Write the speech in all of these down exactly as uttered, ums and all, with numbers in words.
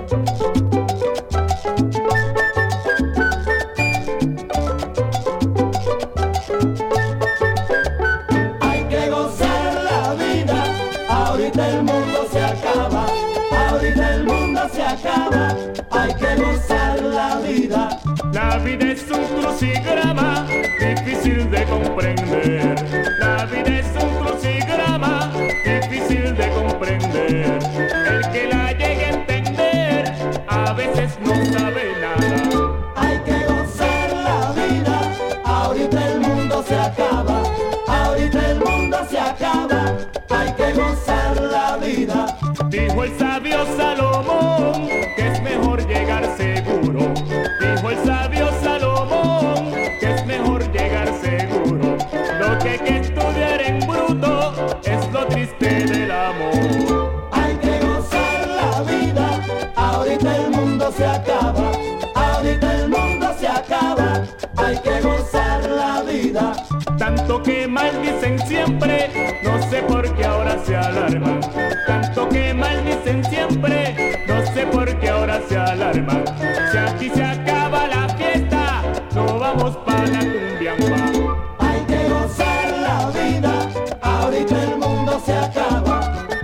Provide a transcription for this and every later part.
Hay que gozar la vida, ahorita el mundo se acaba, ahorita el mundo se acaba, hay que gozar la vida. La vida es un crucigrama difícil de comprender. La vida es un crucigrama difícil de comprender. El que la llegue a entender a veces no sabe nada. Hay que gozar la vida, ahorita el mundo se acaba, ahorita el mundo se acaba, hay que gozar la vida. Dijo el sabio Salomón que es mejor llegar seguro. Dijo el sabio Salomón que es mejor llegar seguro. Lo que hay que estudiar en bruto es lo triste del amor. Hay que gozar la vida, ahorita el mundo se acaba, ahorita el mundo se acaba, hay que gozar la vida. Tanto que maldicen siempre, no sé por qué ahora se alarman. Tanto que maldicen siempre, no sé por qué ahora se alarman. Si aquí se acaba la fiesta, no vamos pa' la cumbiamba. Hay que gozar la vida, ahorita el mundo se acaba.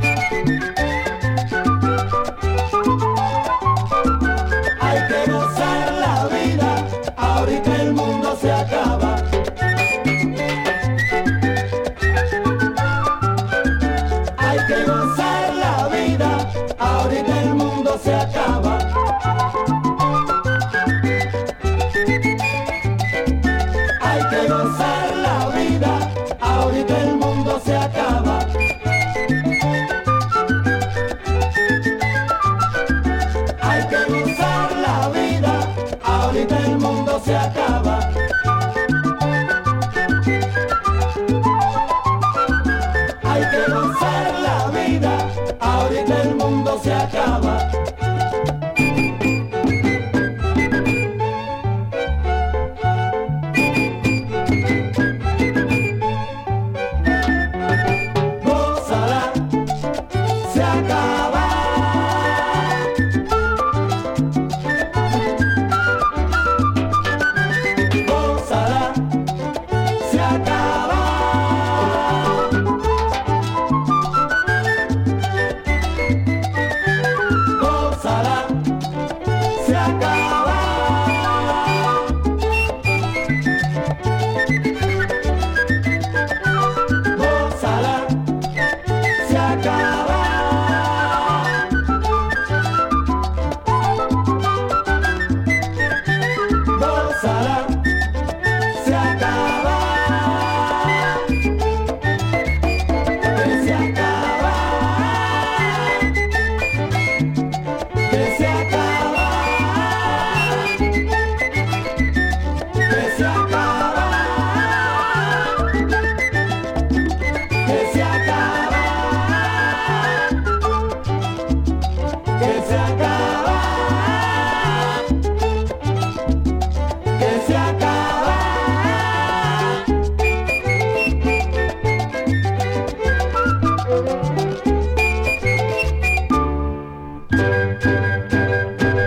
Hay que gozar la vida, ahorita el mundo se acaba. Hay que gozar la vida, ahorita el mundo se acaba. Hay que gozar la vida, ahorita el mundo se acaba. Hay que gozar la vida, ahorita el mundo se acaba. Hay que gozar la vida, ahorita el mundo se acaba.